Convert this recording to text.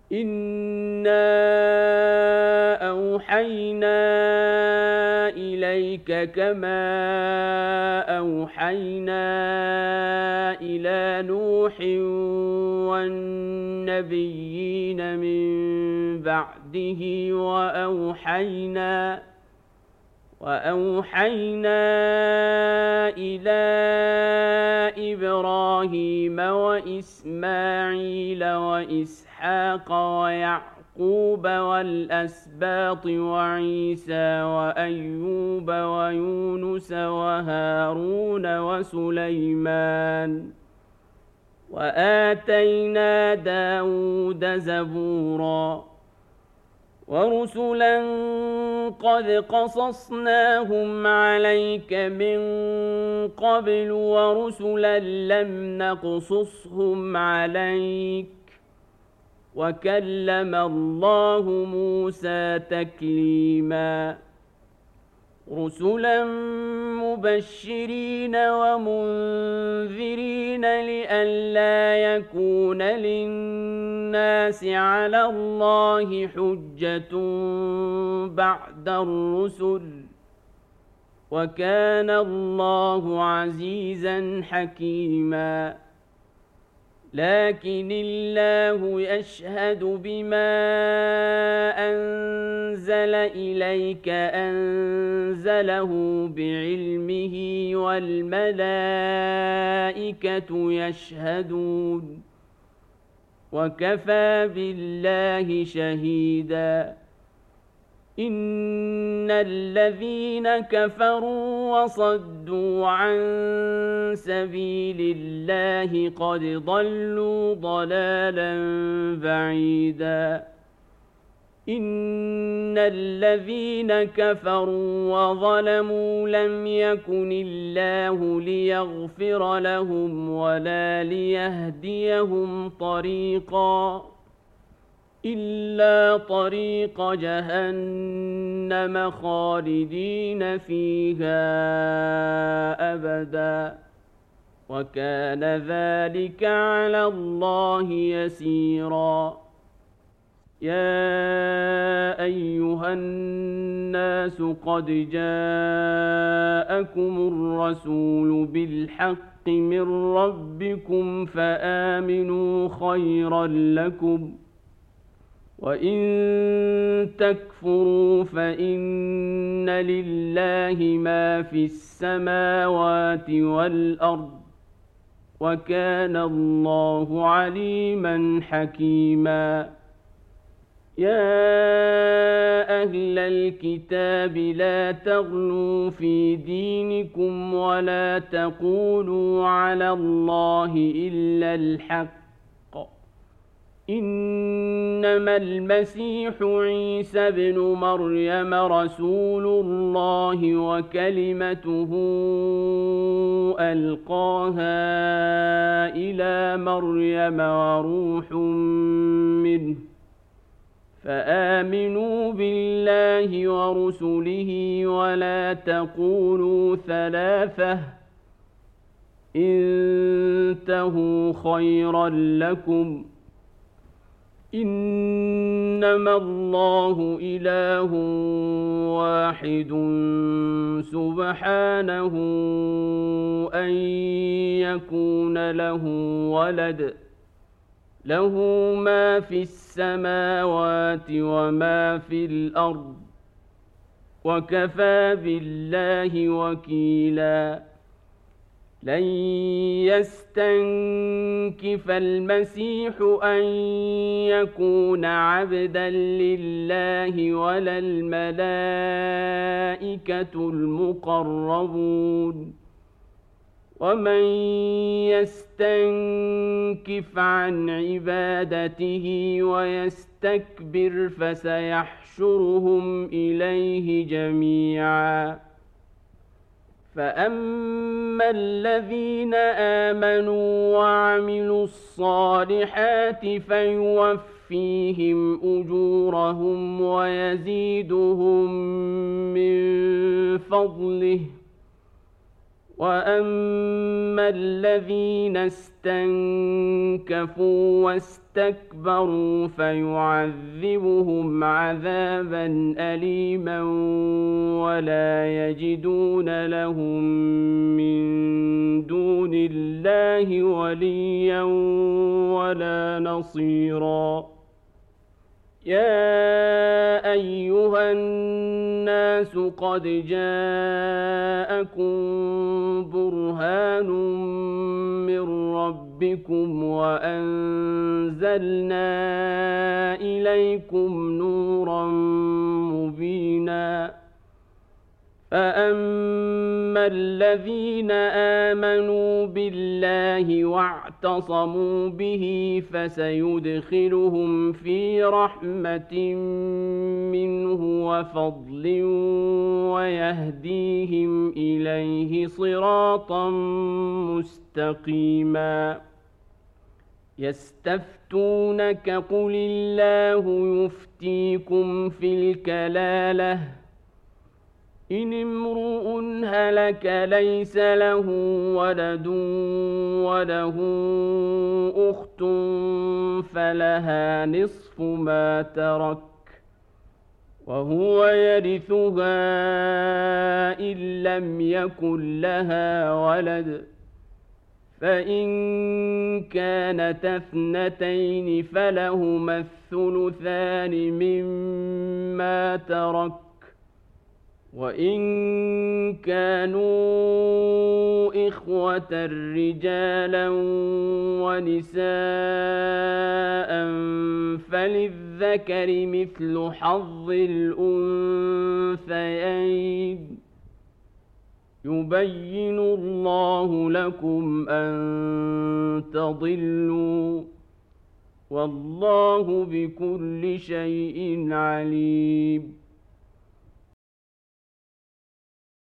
إنا أوحينا إليك كما أوحينا إلى نوح والنبيين من بعده وأوحينا إلى إبراهيم وإسماعيل وإسحاق ويعقوب والأسباط وعيسى وأيوب ويونس وهارون وسليمان وآتينا داود زبورا ورسلا قد قصصناهم عليك من قبل ورسلا لم نقصصهم عليك وكلم الله موسى تكليما رسلا مبشرين ومنذرين لئلا يكون للناس على الله حجة بعد الرسل وكان الله عزيزا حكيما لكن الله يشهد بما أنزل إليك أنزله بعلمه والملائكة يشهدون وكفى بالله شهيدا إن الذين كفروا وصدوا عن سبيل الله قد ضلوا ضلالا بعيدا إن الذين كفروا وظلموا لم يكن الله ليغفر لهم ولا ليهديهم طريقا إلا طريق جهنم خالدين فيها أبدا وكان ذلك على الله يسيرا يا أيها الناس قد جاءكم الرسول بالحق من ربكم فآمنوا خيرا لكم وإن تكفروا فإن لله ما في السماوات والأرض وكان الله عليما حكيما يا أهل الكتاب لا تغلوا في دينكم ولا تقولوا على الله إلا الحق إنما المسيح عيسى بن مريم رسول الله وكلمته ألقاها إلى مريم وروح منه فآمنوا بالله ورسله ولا تقولوا ثلاثة انتهوا خيرا لكم إنما الله إله واحد سبحانه أن يكون له ولد له ما في السماوات وما في الأرض وكفى بالله وكيلا لن يستنكف المسيح أن يكون عبدا لله ولا الملائكة المقربون ومن يستنكف عن عبادته ويستكبر فسيحشرهم إليه جميعا فأما الذين آمنوا وعملوا الصالحات فيوفيهم أجورهم ويزيدهم من فضله وأما الذين استنكفوا واستكبروا فيعذبهم عذابا أليما ولا يجدون لهم من دون الله وليا ولا نصيرا يا أيها الناس قد جاءكم برهان من ربكم وأنزلنا إليكم نورا مبينا فأما الذين آمنوا بالله واعتصموا به فسيدخلهم في رحمة منه وفضل ويهديهم إليه صراطا مستقيما يستفتونك قل الله يفتيكم في الكلالة إن امرؤ هلك ليس له ولد وله أخت فلها نصف ما ترك وهو يرثها إن لم يكن لها ولد فإن كانتا اثنتين فلهما الثلثان مما ترك وإن كانوا إخوة رجالا ونساء فللذكر مثل حظ الأنثيين يبين الله لكم أن تضلوا والله بكل شيء عليم